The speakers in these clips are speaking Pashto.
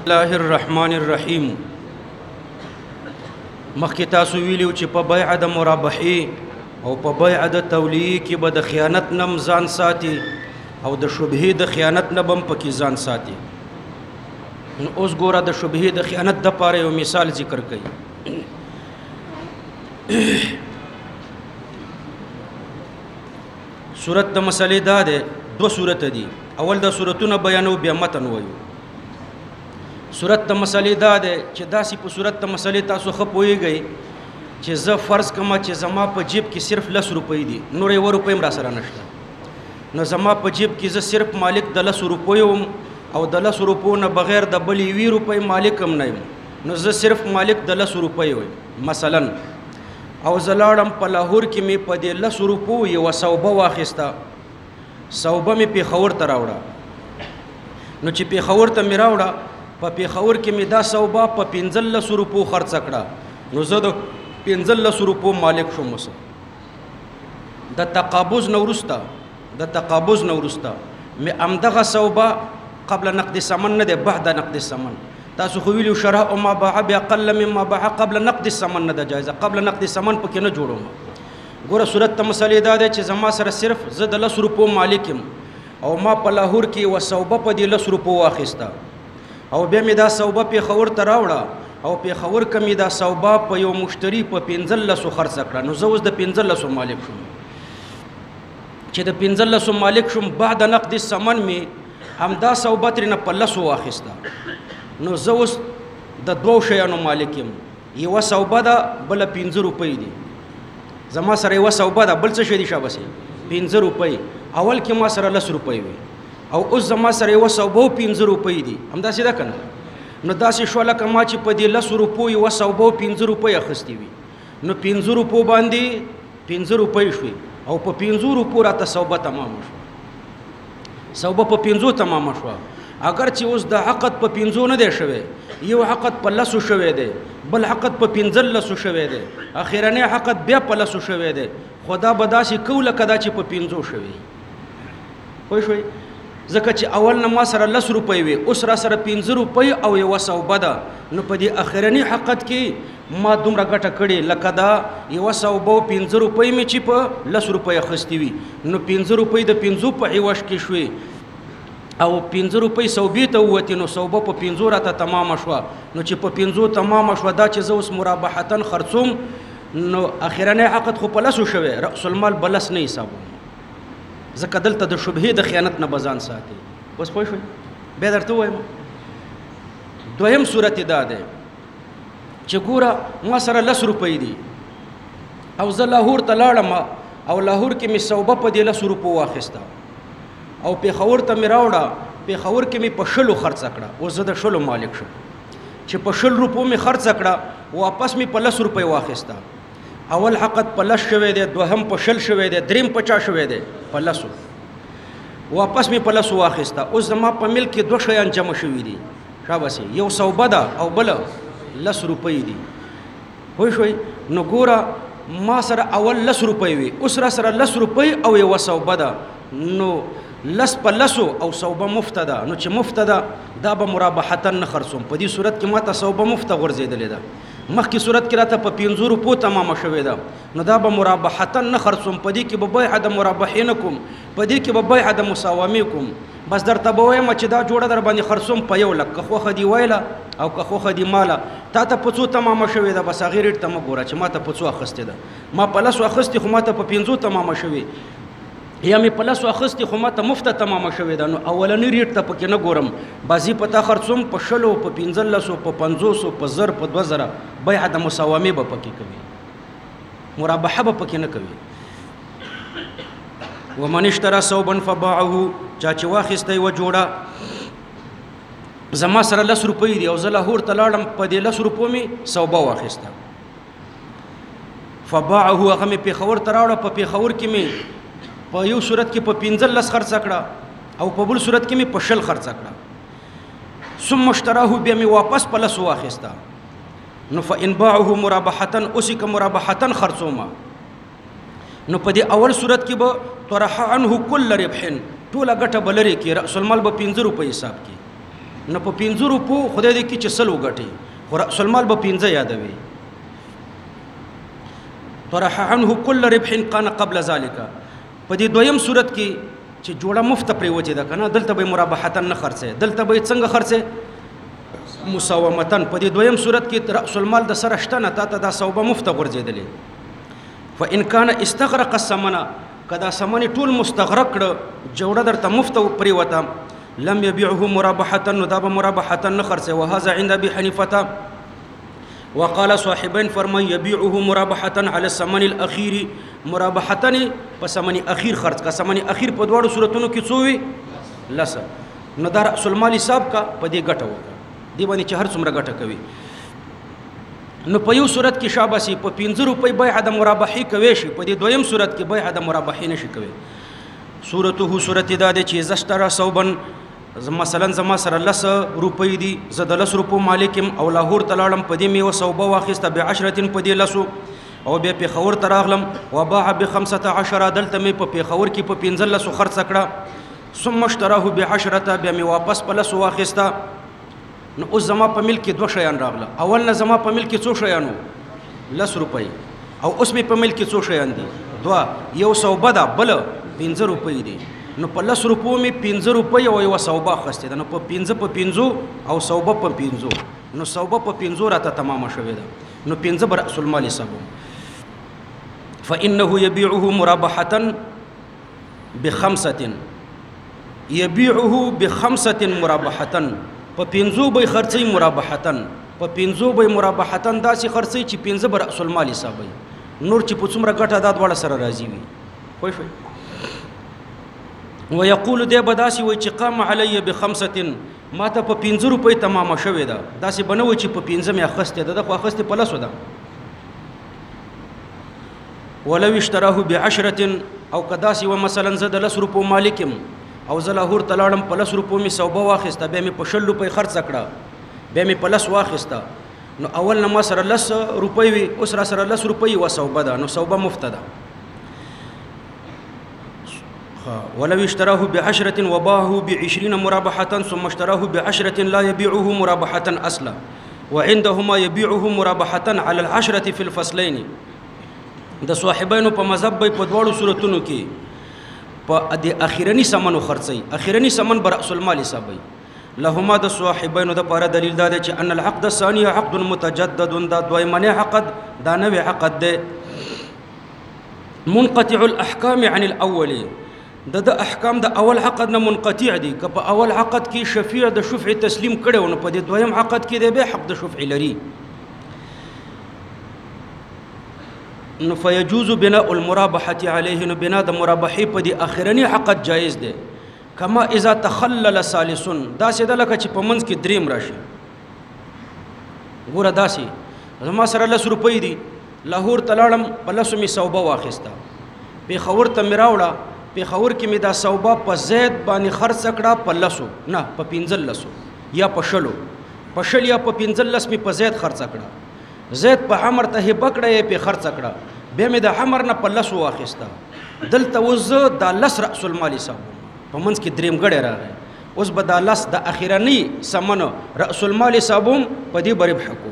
الله الرحمن الرحیم. مخکې تاسو ویلو چې په بیع د مرابحې او په بیع د تولیې کې به د خیانت نه ځان ساتي او د شبهې د خیانت نه به هم پکې ځان ساتي. نو اوس ګوره د شبهې د خیانت دپاره یو مثال ذکر کوي. صورت د مسلې دا ده، دو صورت دي. اول د صورتونه بیانو بیا متن وایو. صورت د مسلې دا ده چې داسې په صورت د مسلې تاسو ښه پوهیږئ چې زه فرض کما چې زما په جیب کې صرف 10 روپۍ دي، نور 1 روپۍ هم را سره نشته. نو زما په جیب کې زه صرف مالک د 10 روپۍ وم او د 10 روپو نه بغیر د بلې 1 روپۍ مالک هم نه یم. نو زه صرف مالک د 10 روپۍ وم مثلا. او زه لاړم په لاهور کې مې په دې 10 روپو یوه صوبه واخیسته. صوبه مې پېښور ته راوړه. نو چې پېښور ته مې راوړه، په پېښور کې مې دا صوبه په 15 روپو خرڅه کړه. نو زه د 15 روپو مالک شوم. د تقابض نه وروسته مې همدغه صوبه قبل نقد ثمن نه دی، بعد نقد ثمن. تاسو خو ویلو شراء ما باع باقل مما باع قبل نقد ثمن نه ده جایزه، قبل نقد ثمن پکې نه جوړوم. ګوره صورت ته مسلې دا ده چې زما سره صرف زه د 10 روپو مالک یم او ما په لاهور کې یوه صوبه په دې 10 روپو واخیسته او بیا مې دا صوبه پېښور ته راوړه او پېښور کې مې دا صوبه په یو مشتري په 15 خرڅه کړه. نو زه اوس د 15 مالک شوم. چې د 15 مالک شوم، بعد نقد ثمن مې همدا صوبه ترېنه په 10 واخیسته. نو زه اوس د 2 شیانو مالک یم. یوه صوبه ده، بله 15 روپۍ دي. زما سره یوه صوبه ده، بل څه شی دي شابسې 15 روپۍ. اول کې ما سره 10 روپۍ وي او اوس زما سره یوه صوبه 15 روپۍ دي. همداسې ده که نه؟ نو داسې شوه لکه ما چې په دې 10 روپو یوه صوبه 15 روپۍ اخیستې وي. نو 15 روپو باندې 15 روپۍ شوې او په 15 روپو راته صوبه تمامه شوه. صوبه په 15 تمامه شوه. اگر چې اوس د عقد په 15 نه دی شوی، یو عقد په 10 شوی دی، بل عقد په 15 شوی دی، اخرنی عقد بیا په 10 شوی دی، خو دا به داسې کوو لکه دا چې په 15 شوی. پوه شوئ؟ ځکه چې اول نه ما سره 10 روپۍ وي، اوس را سره 15 روپۍ او یوه صوبه ده. نو په دې اخرني عقد کې ما دومره ګټه کړې لکه دا یوه صوبه 15 روپۍ مې چې په 10 روپۍ اخیستې وي. نو 15 روپۍ د 15 په عوض کې شوې او 15 روپۍ صوبې ته ووتې. نو صوبه په 15 راته تمامه شوه. نو چې په 15 تمامه شوه، دا چې زه اوس مرابحتاً خرڅوم، نو اخرنی عقد خو په 10 شوی، رأس المال په 10 نه حسابوم. ځکه دلته د شبهې د خیانت نه به ځان ساتي. اوس پوه شوئ؟ بیا درته ووایم. دویم صورت دا دی چې ګوره ما سره 10 روپۍ دي او زه لاهور ته لاړم او لاهور کې مې صوبه په دې 10 روپو واخیسته او پېښور ته مې راوړه. پېښور کې مې په 20 خرڅه کړه. اوس زه د 20 مالک شم. چې په 20 روپو مې خرڅه کړه، واپس مې په 10 روپۍ واخیسته. اول عقد په 10 شوی دی، دوهم په 20 شوی دی، دریم په 50 شوی دی، په 10 واپس مې په 10 واخیسته. اوس زما په ملک کې 2 شیان جمع شوي دي. شاباسې، یو صوبه ده او بله 10 روپۍ دي. پوه شوئ؟ نو ګوره ما سره اول 10 روپۍ وي، اوس را سره 10 روپۍ او یوه صوبه ده. نو 10 په 10 او صوبه مفته ده. نو چې مفته ده، دا به مرابحتاً نه خرڅوم. په دې صورت کې ما ته صوبه مفته غورځېدلې ده. مخکې صورت کې راته په 15 روپو تمامه شوې ده. نو دا به مرابحتاً نه خرڅوم. په دې کې به بیع د مرابحې نه کوم، په دې کې به بیع د مساومې کوم. بس درته به وایم چې دا جوړه در باندې خرڅوم په 1 لک، که خوښه دي ویله او که خوښه دي ماله. تا ته په څو تمامه شوې ده، بس هغې ریټ ته مه ګوره چې ما ته په څو اخیستې ده. ما په 10 اخیستې خو ما ته په 15 تمامه شوې، یا مې په 10 اخیستې خو ما ته مفته تمامه شوې ده. نو اولنی ریټ ته پکې نه ګورم، بازي په تا خرڅوم په 20 په 15 په 500 په 1000 په 2000. بیع د مساومې به پکې کوي، مرابحه به پکې نه کوي. ومن اشترى ثوبا فباعه، چا چې واخیسته یوه جوړه، زما سره 10 روپۍ دي او زه لاهور ته لاړم، په دې 10 روپو مې صوبه واخیسته. فباعه، هغه مې پېښور ته راوړه. په پېښور کې مې په یو صورت کې په 15 خرڅه کړه او په بل صورت کې مې په 20 خرڅه کړه. ثم اشتراه، بیا مې واپس په 10 واخیسته. نو فإن باعه مرابحتاً، اوسې که مرابحتاً خرڅومه، نو په دې اول صورت کې به طرح عنه كل ربح، ټوله ګټه به لرې کړي. رأس المال به 15 روپۍ حساب کړي. نو په 15 روپو خدای دې کې چې سل وګټي خو رأس المال به 15 یادوي. طرح عنه كل ربح كان قبل ذلك. په دې دویم صورت کې چې جوړه مفت پریوتی ده کنه دلته به مرابحتن نه خرڅه دلته به څنګه خرڅه مساومتن. په دې دویم صورت کې رأس المال د سره شته نه تا ته دا صوبه مفت غورځېدلې. فإن كان استغرق الثمن کدا ثمن ټول مستغرق کړه جوړه درته مفت پریوته لم يبيعه مرابحة نداب مرابحة نخرسه. وهذا عند أبي حنيفة وقال صاحبين فرمى يبيعه مرابحة على الثمن الأخير مرابحة بثمن أخير خرج کا ثمن أخير په دواړو صورتونو کې څووي لسه نو دا رأس المال حساب کا په دې ګټه وکړه دی باندې چې هر څومره ګټه کوي. نو په یو صورت کې شاباسي په 15 روپۍ بیع د مرابحې کوي شي په دې دویم صورت کې بیع د مرابحې نشي کوي. صورته صورت دا دی چې زشترا صوبن مثلا زما سره 10 روپۍ دي زه د 10 روپو مالکم او لاهور تلاړم په دې میوه صوبه واخیسته ب10 په دې لسو او بیا پیښور ته راغلم وباع ب15 دلته مې په پیښور کې په 15 خرڅ کړه ثم اشتراه ب10 بیا مې واپس په لسو واخیسته. نو اوس زما په ملک کې 2 شیان راغله. اول نه زما په ملک کې څو شیانو 10 روپۍ او اوس مې په ملک کې څو شیان دي 2 یو صوبه ده بل 15 روپۍ دي. نو په 10 روپو مې 15 روپۍ او یو صوبه خسته ده. نو په 15 او صوبه په 15 نو صوبه په 15 راته تمامه شوې ده. نو 15 بر رأس المال حساب. فإنه يبيعه مرابحة ب5 يبيعه ب5 مرابحة په 15 به خرڅي مرابحة په 15 به مرابحة داسې خرڅي چې 15 بر رأس المال حساب نور چې په څومره ګټه دا دواړه سره راځي وي. خو شوي ويقول دې بداسي وای چې قام علی ب5 ما ته په 15 روپۍ تمامه شوې ده داسې بنوي چې په 15 مې اخسته ده خو اخسته په لسو ده. ولو اشتراه ب10 او کداسي و مثلا زه د 10 روپو مالکم او زه لاهور تلاړم په 10 روپو مې صوبه واخیسته بیا مې په 60 روپۍ خرڅ کړه بیا مې په 10 واخیسته. نو اول نه ما سره 10 روپۍ وي اوس را سره 10 روپۍ و صوبه ده نو صوبه مفت ده. ولو اشتراه ب10 وباعه ب20 مرابحة ثم اشتراه ب10 لا يبيعه مرابحة أصلا وعندهما يبيعه مرابحة على 10 في الفصلين. د صاحبینو په مذهب په دواړو صورتونو کې په د اخیرنی سمنو خرڅي اخیرنی سمن بر رأس المال حسابي لهما د صاحبینو د لپاره دلیل دا دی چې ان العقد الثاني عقد متجدد دا دویمنه عقد دا نوې عقد ده منقطع الاحکام عن الاول د احکام د اول عقد نه منقطع دي که په اول عقد کې شفیع د شفع تسلیم کړو نو په دې دویم عقد کې د به حق د شفع لري. نو فيجوز بناء المرابحه عليه نو بنا د مرابحه په دې اخرنی عقد جایز ده کما اذا تخلل ثالث دا سید لکه چې په منځ کې دریم راشي. ګوره داسي زما سره 10 روپۍ دي لاهور تلاړم په لسو می صوبه واخیسته پیښور ته میراوړه پیښور کې می دا صوبه په زید باندې خرڅ کړه په لسو نه په 15 یا په شلو په شل یا په 15 می په زید خرڅ کړه زید په عمر ته بکړه په خرڅ کړه به می د عمر نه په لسو واخیسته دلته وز د لس رأس المال حساب په منځ کې دریم غړې راغی اوس به د لس د اخیرنی سمنو رأس المال حسابوم په دې برب حکوم.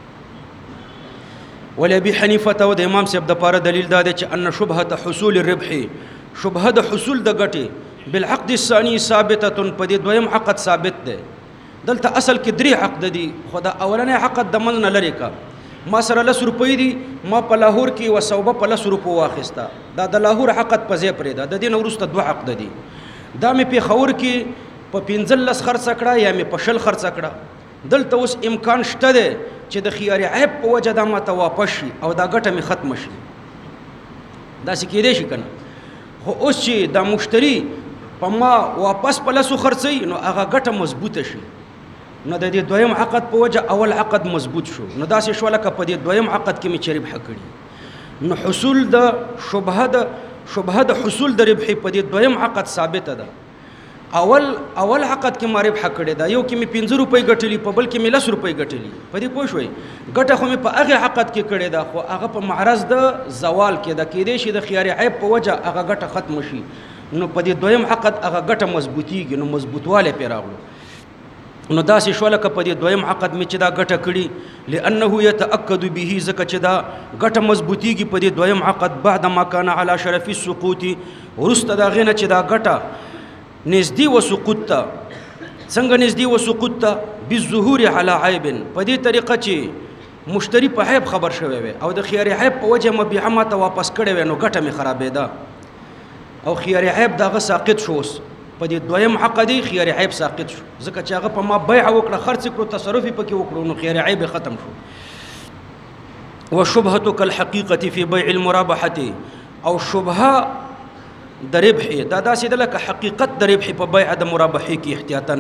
ولی ابي حنیفه او د امام صاحب د پاره دلیل دا دی چې ان شبهه حصول الربح شبهه د حصول د ګټې بالعقد الثاني ثابته په دې دویم عقد ثابت ده. دلته اصل کې درې عقد دي خو دا اولنې عقد د من نه لري کا ما سره 10 روپۍ دي ما په لاهور کې وسوبه په 10 روپو واخیسته دا د لاهور عقد په ځای پرې ده د دې وروسته دوه عقد دي دا مې په خور کې په 15 خرڅ کړه یا مې په شل خرڅ کړه دلته اوس امکان شته ده چې د خيار عیب په وجه دا ماته واپس شي او دا ګټه مې ختم شي دا څه کېدې شي کنه خو اوس چې دا مشتری په ما واپس په لاسو خرڅي نو هغه ګټه مضبوطه شي نو د دې دویم عقد په وجه اول عقد مضبوط شو نو دا څه شو لکه په دې دویم عقد کې مې چریب حکړي نو حصول د شبهه د حصول د ربح په دې دویم عقد ثابت ده اول عقد کې ما ربح کړی دا یو کې مې 15 روپۍ ګټلې په بل کې مې 10 روپۍ ګټلې په دې پوه شوي ګټه خو مې په هغه عقد کې کړی دا خو هغه په معرض د زوال کې د کېدې شي د خيار عیب په وجه هغه ګټه ختم شي نو په دې دویم عقد هغه ګټه مضبوطیږي نو مضبوطواله پیراغلو نو داسې شو لکه په دې دویم عقد مې چې دا ګټه کړي لأنه يتأكد به ځکه چې دا ګټه مضبوطیږي په دې دویم عقد بعد ما كان على شرف السقوط وروسته د هغې نه چې دا ګټه نږدې و سقوط ته څنګه نږدې و سقوط ته بالظهور على عیب په دې طریقه چې مشتری په عیب خبر شوی وي او د خیار عیب په وجه مبيعه ماته واپس کړی وي نو ګټه مې خرابېده او خیار عیب دغه ساقط شو په دې دویم عقد خیار عیب ساقط شو ځکه چې هغه په ما بیع وکړه خرڅ کړو تصرف پکې وکړو نو خیار عیب ختم شو وشبهه كالحقيقه في بيع المرابحه او شبهه د ربح دا داسې د لکه حقیقت د ربح په بیع د مرابحې کې احتیاطا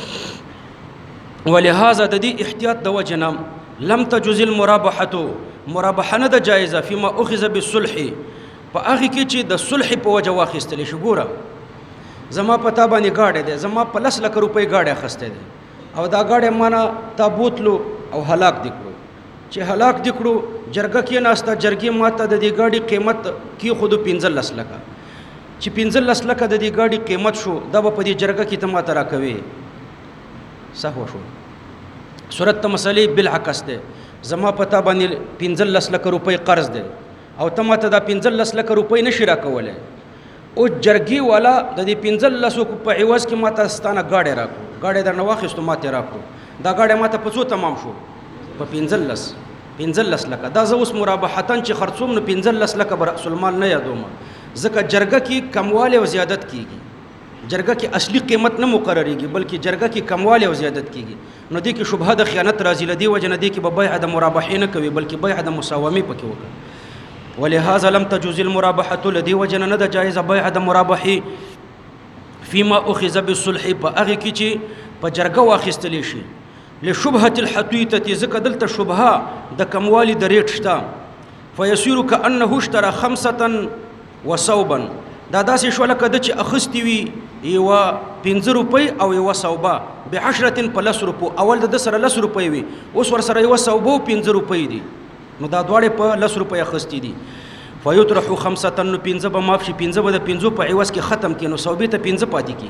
ولهذا د دې احتیاط د وجنه لم تجوز المرابحه مرابحه نه د جایزه فيما اخذ بالصلح په هغه کې چې د صلح په وجه واخیستل شي ګوره زما پتا باندې گاډه ده زما په 10 لک روپۍ گاډه خسته ده او دا گاډه مانا تا بوتلو او هلاک دکړو چې هلاک دکړو جرګه کې ناسته جرګې ماته د دې گاډي قیمت کې خود 15 لک چې 15 لک د دې گاډي قیمت شو دا په دې جرګه کې ته ماته راکوي صحو شو صورت ته مسلې بالعکس ده زما پتا باندې 15 لک روپۍ قرض ده او ته ماته دا 15 لک روپۍ نشي راکولای او جرګي والا د دې 15 په عوض کې ماته ستانه گاډه راکو گاډه در نواخستو ماته راکو دا گاډه ماته په څو تمام شو په 15 لک دا زه اوس مرابحتن چې خرڅوم نو 15 لک بر رأس المال نه یادوم ځکه جرګه کې کمواله او زیادت کیږي جرګه کې اصلي قیمت نه مقرریږي بلکې جرګه کې کمواله او زیادت کیږي نو دې کې شبهه د خیانت راځي لدی وجه نه دې کې به بیع د مرابحې نه کوي بلکې بیع د مساومه پکې وکړي ولهذا لم تجوز المرابحه لدي وجه نه د جایز بیع د مرابحې فيما اخذ بالصلح په هغه کې چې په جرګه واخیستل شي لشبهه الحتویته ذکر دلته شبهه د کموالی د ریټ شته فيصير كانه اشترى 5 وصوبا دا داسې شو لکه د چې اخستی وي یو 15 روپۍ او یو صوبه ب10 پلس روپو اول د سره 10 روپۍ وي اوس ور سره یو صوبه 15 روپۍ دي نو دا دواړه په 10 روپۍ اخستی دي فیطرح 5 نو 15 به ماف شي 15 به د 15 په عوض کې ختم کینو صوبې ته 15 پاتې کی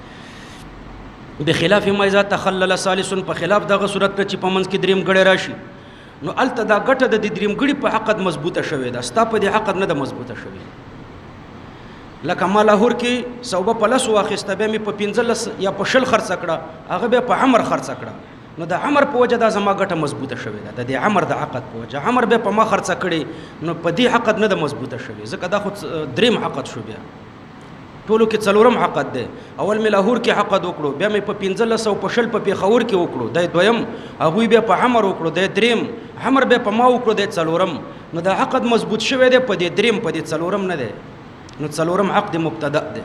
بخلاف ما اذا تخلل ثالث په خلاف دغه صورت چې په منځ کې دریم غړي راشي نو الته دا غټه د دریم غړي په عقد مضبوطه شوې ده ستا په دې عقد نه د مضبوطه شوې لکه ما لاهور کې صوبه په لس واخسته به می په 15 یا په شل خرڅ کړه هغه به په عمر خرڅ کړه نو د عمر په وجه دا زما غټه مضبوطه شوې ده د عمر د عقد په وجه عمر به په ما خرڅ کړي نو په دې عقد نه د مضبوطه شوې ځکه دا خو دریم عقد شو بیا ټولو کې څلورم عقد ده اول می لاهور کې عقد وکړو بیا می په 1500 په شل په پیښور کې وکړو د دویم هغه بیا په عمر وکړو د دریم عمر به په ما وکړو د څلورم نو دا عقد مضبوط شوی دی په دې دریم په دې څلورم نه ده نو څلورم عقد مبتدا ده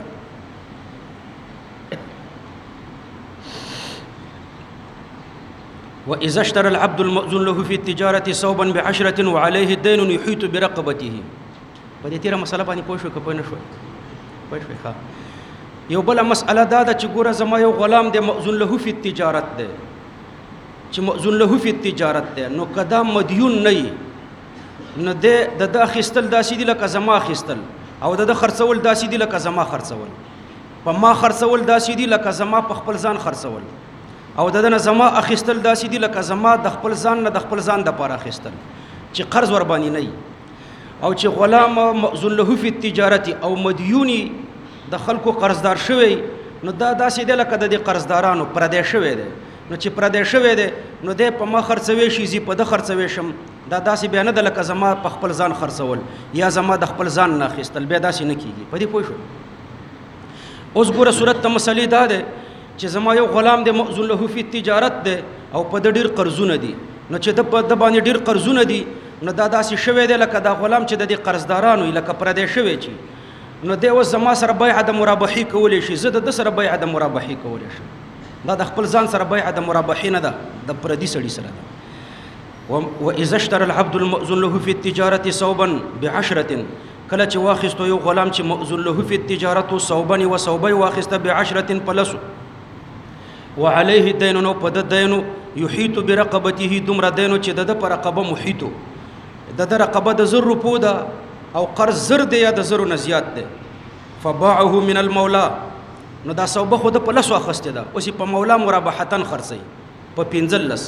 وإذا اشترى العبد المأذون له في التجارة صوبا ب10 وعليه الدين يحيط برقبته په دې تیره مسله باندې پوه شو که پوه نه شو پوه شوې ښه یو بله مسأله دا ده چې ګوره زما یو غلام دی مأذون له فی التجارت دی چې مأذون له فی التجارت دی نو که دا مدیون نه وي نو د ده اخیستل داسې دي لکه زما اخیستل او د ده خرڅول داسې دي لکه زما خرڅول په ما خرڅول داسې دي لکه زما په خپل ځان خرڅول او د نه زما اخیستل داسې دي لکه زما د خپل ځان نه د خپل ځان د پاره اخیستل چې قرض ور باندې نه او چې غلام مأذون له فی التجارت او مدیونی د خلکو قرضدار شوی نو دا داسې دی لکه د قرضدارانو پردی شوی دی نو چې پردی شوی دی نو دی په ما خرڅوي شي زی په د خرڅوي شم دا داسې بیا نه ده لکه زما په خپل ځان خرڅول یا زما د خپل ځان نه اخیستل بیا داسې نه کیږي په دې پوه شو اوس ګوره صورت ته مسلې دا ده چې زما یو غلام دی مأذون له فی التجارت دی او په د ډیر قرضونه دي نو چې د باندې ډیر قرضونه دي نو دا داسې شوی دی لکه دا غلام چې د دې قرضدارانو لکه پردی شوی چې نو دی اوس زما سره بیع د مرابحې کولی شي زه د سره بیع د مرابحې کولی شم دا د خپل ځان سره بیع د مرابحې نه ده د پردي سړي سره ده واذا اشترى العبد المأذون له في التجارة صوبا ب10 کله چې واخستو یو غلام چې مأذون له في التجارة صوبا وصوبا واخسته ب10 پلس وعليه الدين نو په د دین يحيط برقبته دمر دین چې د پر رقبه محيط د رقبه د زر روپو ده او قرض زر دی یا د زر نه زیات ده فباعه من المولى نو دا صوبه خو د په لسو اخیستې ده، اوس یې په مولا مرابحتن خرڅوي په 15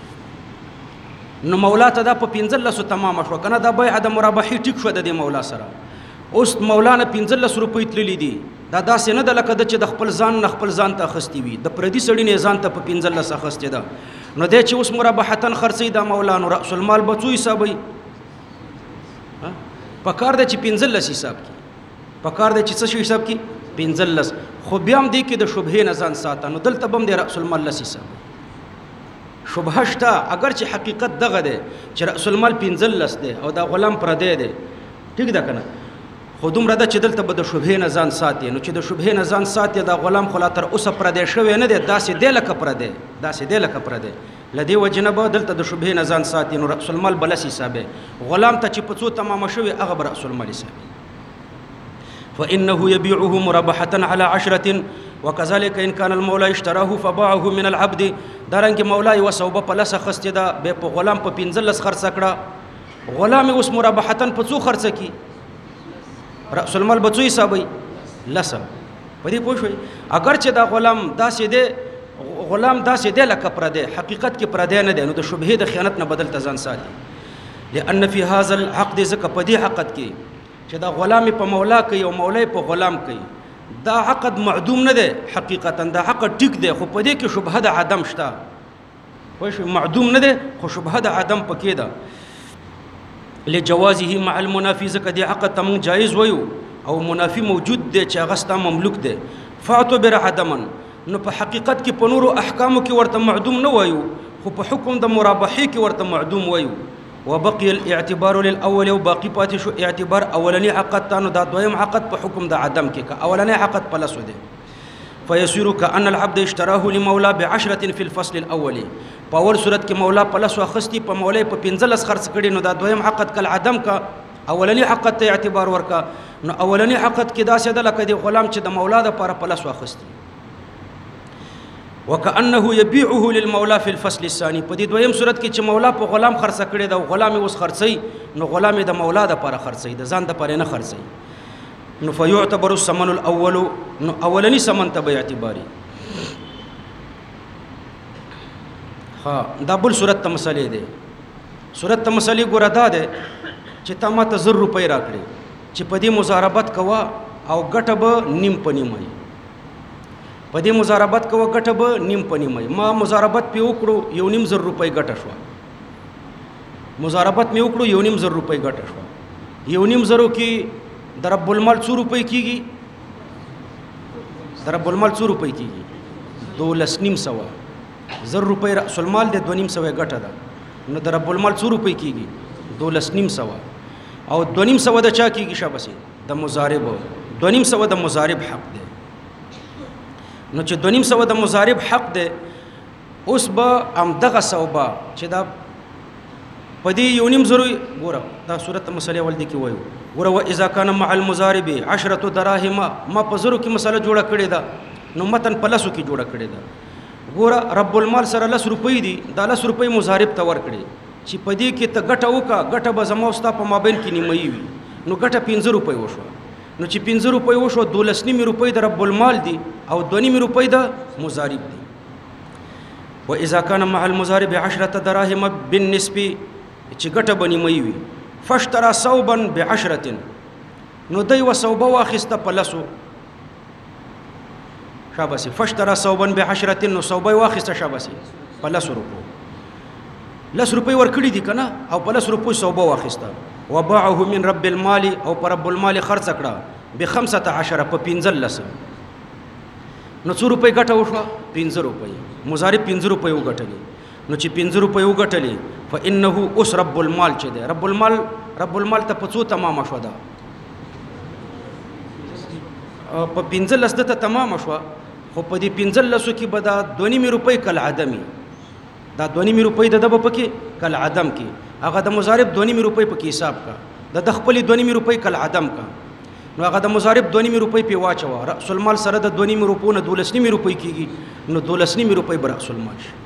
نو مولا ته دا په 15 تمامه شوه که نه. دا بیعه د مرابحې ټیک شوه د دې مولا سره. اوس مولا نه 15 روپۍ تللي دي، دا داسې نه ده لکه د چې د خپل ځان نه خپل ځان ته اخیستې وي، د پردي سړي نه ځان ته په 15 اخیستې ده. نو دی چې اوس مرابحتن خرڅوي دا مولا، نو رأس المال به څو حسابوي؟ په کار دی چې 15 حساب کړي، په کار دی چې څه شي حساب کړي؟ 15. خو بیا هم دی کې د شبهې نه ځان ساته، نو دلته به هم دی رأس المال لس حساب شبهه شته. اگر چې حقیقت دغه دی چې رأس المال 15 دی او دا غلام پردی دی، ټیک ده که نه؟ خو دومره ده چې دلته به د شبهې نه ځان ساتي. نو چې د شبهې نه ځان ساتي دا غلام خو لا تر اوسه پردی شوی نه دی، داسې دی لکه پردی، داسې دی لکه پردی. له دې وجې نه به دلته د شبهې نه ځان ساتي، نو رأس المال به لس حسابې. غلام ته چې په څو تمامه شوې هغه به رأس المال حسابې. فإنه يبيعه مرابحة على 10 وكذلك إن كان المولى اشتراه فباعه من العبد. دارنګ مولا یو صوبه په لس خسته ده، به په غلام په 15 خرڅ کړه. غلام اوس مرابحتن په څو خرڅ کی؟ رأس المال به څو حسابي؟ لسم. په دې پوه شئ؟ اگر چې دا غلام داسې دی، غلام داسې دی لکه پردی، حقیقت کې پردی نه دی، نو د شبهې د خیانت نه بدل ځان ساتي. لأن في هذا العقد ځکه په دې عقد کې چې دا غلام په مولا کوي او مولا په غلام کوي، دا عقد معدوم نه دی، حقیقتا دا عقد ټیک دی، خو په دې کې شبهه د عدم شته. پوه شئ؟ معدوم نه دی خو شبهه د عدم پکې ده. لجوازه مع المنافي ځکه دې عقد ته موږ جایز وایو او منافي موجود دی چې هغه ستا مملوک دی. فاعتبر عدما، نو په حقیقت کې په نورو احکامو کې ورته معدوم نه وایو، خو په حکم د مرابحې کې ورته معدوم وایو. وبقي الاعتبار للاول، او باقي پاتې شو اعتبار اولنی عقد ته، نو دا دویم عقد په حکم د عدم کې که اولنی عقد په لسو دی. فيصير كأن العبد اشتراه لمولا ب10 في الفصل الاول. په اول صورت کې مولا په لسو اخستی، په مولا په 15 خرڅ کړي، نو دا دویم عقد کل عدم کا اولنی عقد ته اعتبار ورکا. نو اولنی عقد کې دا څه ده لکه د غلام چې د مولا د لپاره په لسو اخستی. وكأنه يبيعه للمولى في الفصل الثاني. په دې دویم صورت کې چې مولا په غلام خرڅ کړي دا غلام اوس خرڅي، نو غلام د مولا د لپاره خرڅي، د ځان د لپاره نه خرڅي. نو فيعتبر الثمن الاول، نو اولنی ثمن ته به اعتباري. ها دا بل صورت ته مسلې ده. صورت ته مسلې ګوره دا ده چې تا ما ته 100 روپۍ راکړي چې په دې مضاربت کوه او ګټه به نیم په نیم وي، په دې مضاربت کوه ګټه به نیم په نیم وي. ما مضاربت پې وکړو 1.5 روپۍ ګټه شوه، مضاربت مې وکړو 1.5 روپۍ ګټه شوه. 1.5 کې د رب المال 2 روپۍ کېږي، د رب المال 2 روپۍ کېږي 12.5 100 روپۍ رأس المال د 2.5 ګټه ده، نو د رب المال 2 روپۍ کېږي 12.5 او 2.5 د چا کېږي؟ شابسي د مضارب. 2.5 د مضارب حق دی. نو چې 2.5 د مضارب حق دی، اوس به همدغه صوبه چې دا په دې 1.5 ګوره دا صورت مسلې ول دي کې وایو. ګوره واذا كان مع المضارب 10 دراهم، ما په 0 کې مسله جوړه کړې ده، نو متن په لسو کې جوړه کړې ده. ګوره رب المال سره 10 روپۍ دي، دا 10 روپۍ مضارب ته ورکړي چې په دې کې ته ګټه وکړه، ګټه به زما او ستا په مابین کې نیمایي وي، نو ګټه 15 روپۍ وشوه. نو چې 15 روپۍ وشوه 12.5 روپۍ د رب المال دي او 2.5 روپۍ د مضارب دي. واذا كان مع المضارب 10 دراهم بالنسبه، چې ګټه به نیمایي وي. فاشترى ثوبا ب10، نو دی و ثوبه واخیسته په لسو. شابسي فاشترى ثوبا ب10، نو ثوبه واخیسته شابسي په 10 روپو. 10 روپۍ ورکړي دي کنه، او په 10 روپو ثوبه واخیسته. وباعه من رب المال، او پر رب المال خرڅ کړه ب15 په 15، نو 2 روپۍ ګټه وشوه 15 روپۍ، مضارب 15 روپۍ وګټلې. نو چې 15 روپۍ وګټلې، فانه اوس رب المال چې دی، رب المال ته په څو تمامه شوه؟ ده په 15 ته تمامه شوه، خو په دې 15 کې به دا 2.5 روپۍ کل عدمي، دا 2.5 روپۍ د به پکې کل عدم کې، هغه د مضارب 2.5 روپۍ پکې حساب کا، د خپل 2.5 روپۍ کل عدم کا. نو هغه د مضارب 2.5 روپۍ په واچوه، رأس المال سره د 2.5 روپو نه 12.5 روپۍ کېږي، نو 12.5 روپۍ به رأس المال شي.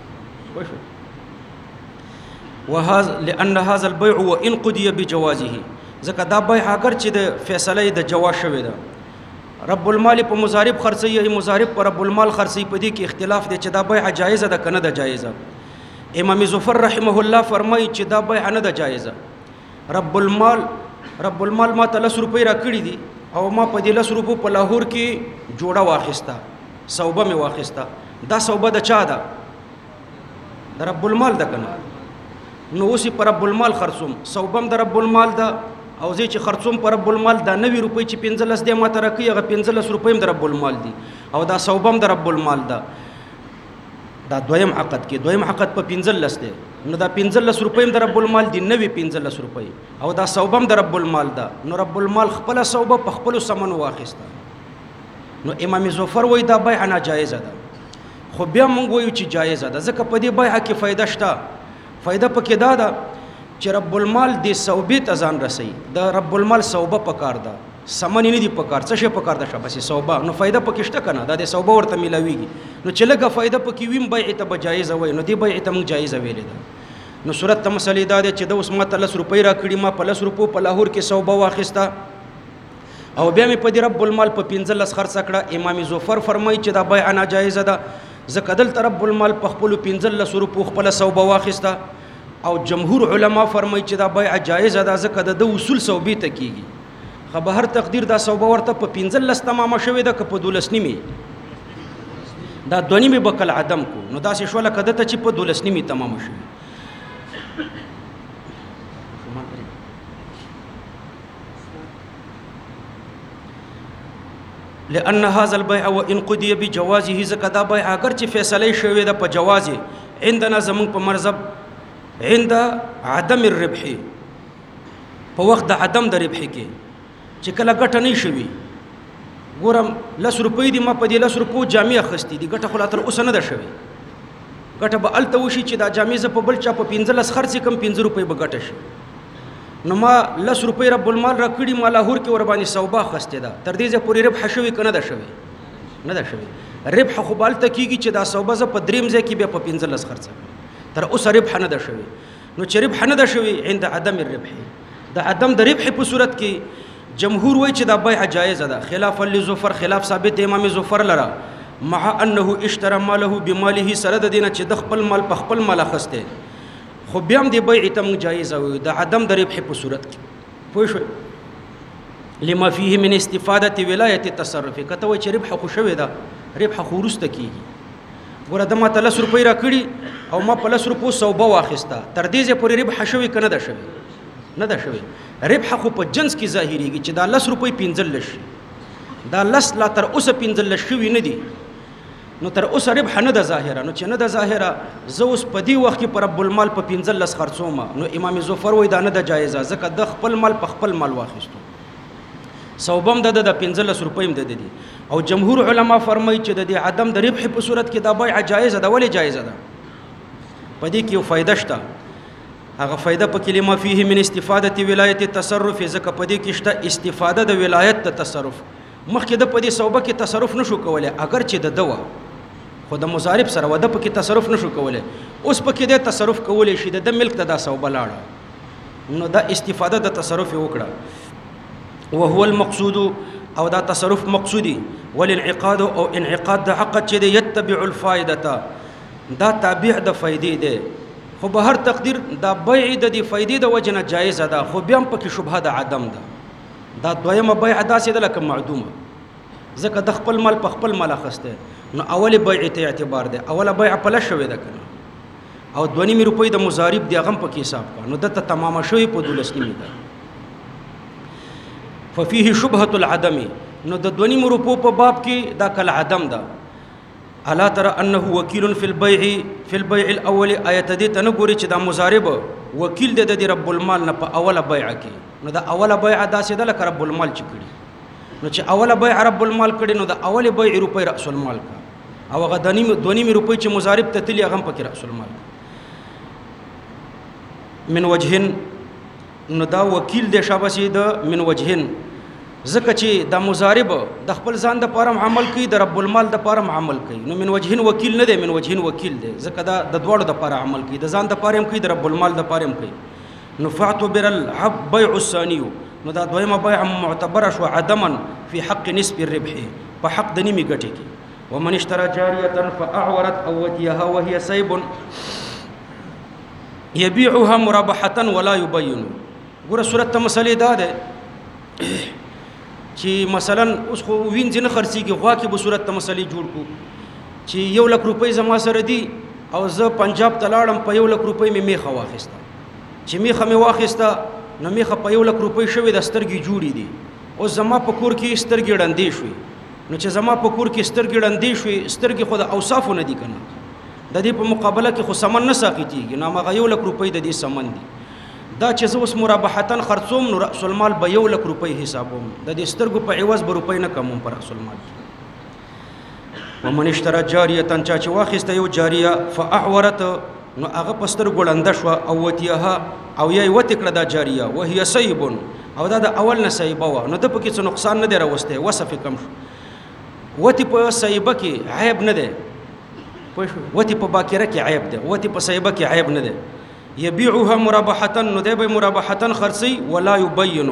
وهذا لأن هذا البيع وإن قضي بجوازه، ځکه دا بیع اگر چې د فیصله د جواز شوی ده، رب المال په مضارب خرڅي یا مضارب پر رب المال خرڅي په دې کې اختلاف دی چې دا بیع جایزه ده کنه ده جایزه. امام ظفر رحمه الله فرمایي چې دا بیع نه ده جایزه. رب المال ما ته 10 روپۍ راکړي دي او ما په دې 10 روپو په لاهور کې جوړه واخیسته، صوبه مې واخیسته. دا صوبه د چا ده؟ د رب المال ده کنه. نو اوس په رب المال خرڅوم، صوبه د رب المال ده او زه چې خرڅوم پر رب المال دا 90 روپۍ چې 15 دې ما ته راکړي هغه 15 روپۍ هم د رب المال دي او دا صوبه هم د رب المال ده. دا دویم عقد کې دویم عقد په 15 دی، نو دا 15 روپۍ هم د رب المال دي، 15 روپۍ او دا صوبه هم د رب المال ده. نو رب المال خپل صوبه په خپل سمن واخیسته. نو امام ظفر وایي دا بیع ناجایزه ده. خو بیا موږ وایو چې جایزه ده ځکه په دې بیع کې فایده شته. فایده پکې دا ده چې رب المال د صوبې ته ځان رسي. د رب المال صوبه پکار ده، سمن نه دی پکار، څه شي پکار ده شابه صوبه. نو فایده پکې شته کنه، دا د صوبه ورته ملاويږي. نو چې لګه فایده پکې ویم بیع ته جایزه وای، نو دی بیع ته موږ جایزه ویلې ده. نو صورت ته مسلې دا ده چې د اوس ماته 10 روپۍ راکړي، ما په 10 روپو په لاهور کې صوبه واخیسته او بیا مې په دې رب المال په 15 خرڅ کړه. امام ظفر فرمایي چې دا بیع ناجایزه ده ځکه دلته رب المال په خپل 15 روپو خپل صوبه واخیسته او جمهور علما فرمایي چې دا بیع جایزه ده ځکه د اصول صوبې ته کیږي. خو به هر تقدیر دا صوبه ورته په 15 تمامه شوې ده که په 12 نیمه، دا 2 نیمه به کل عدم کو. نو دا څه شوله کده ته چې په 12 نیمه تمامه شوې. لأن هذا البيع وإن قضي بجوازه زکه دا بیع اگر چې فیصله شوې ده په جواز عندنا زمون په مرزب عند عدم الربح، په وخت د عدم د ربح کې چې کله ګټه نه شوي. ګورم 10 روپۍ دي ما په دې 10 روپو جامې اخستې دي، ګټه خو لا تر اوسه نه ده شوې. ګټه به الته وشي چې دا جامې زه په بل چا په 15 خرڅ کم 15 روپۍ به ګټه شي. نو ما 10 روپۍ رب المال راکړي، ما لاهور کې ور باندې صوبه اخستې ده، تر دې ځې پورې ربح شوي که نه ده شوې؟ نه ده شوې. ربح خو به الته کېږي چې دا صوبه زه په دریم ځای کې بیا په 15 خرڅ کړم، تر اوسه ربح نه ده شوې. نو چې ربح نه ده شوې عند عدم الربح، د عدم د ربح په صورت کې جمهور وایي چې دا بیع جایزه ده. خلاف لظفر، خلاف ثابت امام ظفر لره، مع انه اشترى ماله بماله، سره د دینه چې د خپل مال په خپل مال اخسته، خو بیا هم د بیع ته موږ جایزه وایو د عدم د ربح په صورت کې. پوه شئ؟ لما فيه من استفاده ولایت التصرف، کته وایي چې ربح خو شوې ده، ربح خو وروسته کېږي. ګوره د ما ته 10 روپۍ راکړي او ما په 10 روپو صوبه واخیسته، تر دې ځای پورې ربح شوې که نه ده شوې؟ نه ده شوې. ربح خو په جنس کې ظاهریږي چې دا 10 روپۍ 15 شي، دا 10 لا تر اوسه 15 شوي نه دي. نو تر اوسه ربح نه ده ظاهره. نو چې نه ده ظاهره زه اوس په دې وخت کې پر رب المال په 15 خرڅوم، نو امام ظفر وایي دا نه ده جایزه ځکه د خپل مال په خپل مال واخیستو، صوبه هم د 15 روپۍ هم د دي. او جمهور علما فرمایي چې د عدم د ربح په صورت کې دا بیع جایزه ده. ولې جایزه ده؟ په دې کې یو فایده شته، هغه فایده په کلمه فيه من استفاده ولایت التصرف، ځکه په دې کې شته استفاده د ولایت د تصرف. مخکې د په دې صوبه کې تصرف نشو کولای، اگر چې د دوا خو د مضارب سره وده پکې تصرف نشو کولای، اوس پکې د تصرف کولای شي، د ملک ته دا صوبه لاړه، نو دا استفاده د تصرف وکړه. وهو المقصود، او دا تصرف مقصودی، والانعقاد او انعقاد د عقد چې د يتبع الفائده، دا تابع د فائدې ده. خو به هر تقدیر دا بیع د دې فائدې د وجنه جایزه ده، خو بیا هم پکې شبهه د عدم ده. دا دویمه بیع داسې ده لکه معدومه، ځکه د خپل مال په خپل مال اخسته. نو اول بیع ته اعتبار ده، اوله بیع په لږ شوې ده کنه، او 2 روپۍ د مضارب دی هغه پکې حساب کا، نو دته تمامه شوې په 12 نیمه ده. ففيه شبهه العدم، نو د 2 روپو په باب کې دا کل عدم ده. الا ترى انه وکیل فی البيع الاول، آیت دې ته نه ګوري چې دا مضارب وکیل دی د رب المال نه په اوله بیع کې. نو دا اوله بیع داسې ده لکه رب المال چې کړي، نو چې اوله بیع رب المال کړي نو د اوله بیع روپۍ رأس المال کا، او هغه 2 روپۍ چې مضارب ته تلی هغه پکې رأس المال من وجهن. نو دا وکیل دی شاباسي د من وجهن، ځکه چې دا مضارب د خپل ځان د پاره عمل کوي، د رب المال د پاره عمل کوي. نو من وجهن وکیل نه دی، من وجهن وکیل دی ځکه دا د دوړو د پاره عمل کوي، د ځان د پاره هم کوي، د رب المال د پاره هم کوي. نو فاعتبر العب بيع الثاني، نو دا دویمه بیع معتبره شو عدما فی حق نسب الربح په حق د نیمې ګټې کې. ومن اشترى جاریه فاعورت او وتیها وهي سیب یبيعها مرابحه ولا يبين. ګوره صورت ته مسلې دا ده چې مثلا اوس خو وینځ نه خرڅيږي غوا کې به صورت ته مسلې جوړ کو چې 1 لک روپۍ زما سره دي او زه پنجاب ته لاړم په 1 لک روپۍ مې میخه واخیسته چې میخه مې واخیسته نو میخه په 1 لک روپۍ شوې د سترګې جوړې دي او زما په کور کې سترګې ډندې شوې نو چې زما په کور کې سترګې ډندې شوې سترګې خو د اوصافو نه دي کنه د دې په مقابله کې خو سمن نه ساقطيږي نو هغه 1 لک روپۍ د دې سمن دي دا چې زه اوس مرابحتن خرڅوم نو رأس المال به 1 لک روپۍ حسابوم د دې سترګو په عوض به روپۍ نه کموم پر رأس المال. ومن اشترى جاریه چا چې واخیسته یو جاریه فاعورت نو هغه په سترګو ړنده شوه او وتیها او یې وتې کړه دا جاریه وهي سیب او دا د اول نه سیبه وه نو د پکې څه نقصان نه دی راوستی وصف کم شو. وتې په سیبه کې عیب نه دی وتې په باکره کې عیب دی وتې په سیبه کې عیب نه دی. یبيعها مرابحه نو دی به مرابحه خرڅي ولا يبين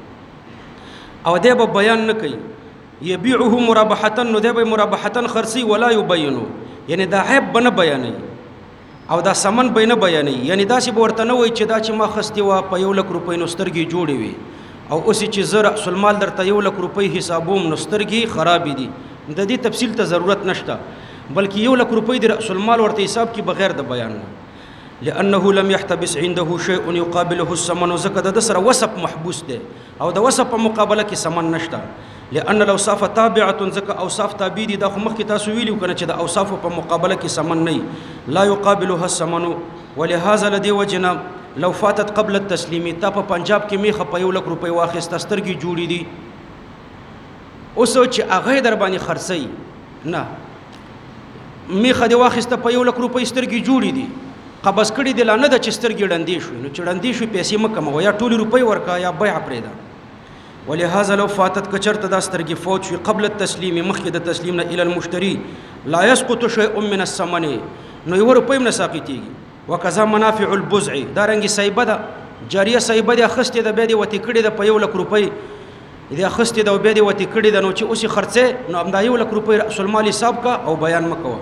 او دی به بیان نه کوي. یبيعه مرابحه نو دی به مرابحه خرڅي ولا يبين یعنی دا عیب بنه بیانوي او دا سمن بینه بیانوي یعنی دا سی ورته نه وای چې دا چې ما خستی وا په 1 لک روپۍ نو سترګې جوړې وي او اوس چې زر رأس المال درته 1 لک روپۍ حسابوم نو سترګې خراب دي. د دې تفصیل ته ضرورت نشته بلکې 1 لک روپۍ د رأس المال ورته حساب کې بغیر د بیان نه لانه لم يحتبس عنده شيء يقابله الثمن زکه د سره وصف محبوس ده او د وصف په مقابله کې ثمن نشته لان الاوصاف تابعه زکه اوصاف تابع دي د مخ کې تاسو ویلو کنه چې د اوصاف په مقابله کې ثمن نه لا يقابلها الثمن ولهذا لدي وجنا لو فاتت قبل التسليم تا په پنجاب کې میخه په 1 لک روپۍ واخیسته سترګې جوړې دي اوس چې هغه در باندې خرڅي نه میخه دی واخیسته په 1 لک روپۍ سترګې جوړې دي قبض کړي د لانه د چسترګې ډندې شو نو چې ډندې شو پیسې مکمه یا ټول روپۍ ورکا یا بیع پرېدا. ولهذا لو فاتت کچرت د سترګې فوت شو قبل التسلیم مخکې د تسلیم نه الى المشتري لا يسقط شيء من الثمن نو یو روپۍ نه ساقطيږي. وکذا منافع البزع دا رنګ سیبه ده جاریه سیبه ده خسته د بیا دی وتی کړي د په 1 لک روپۍ دی خسته د بیا دی وتی کړي د نو چې اوسې خرڅه نو امدا 1 لک روپۍ رأس المال حساب کا او بیان مکوه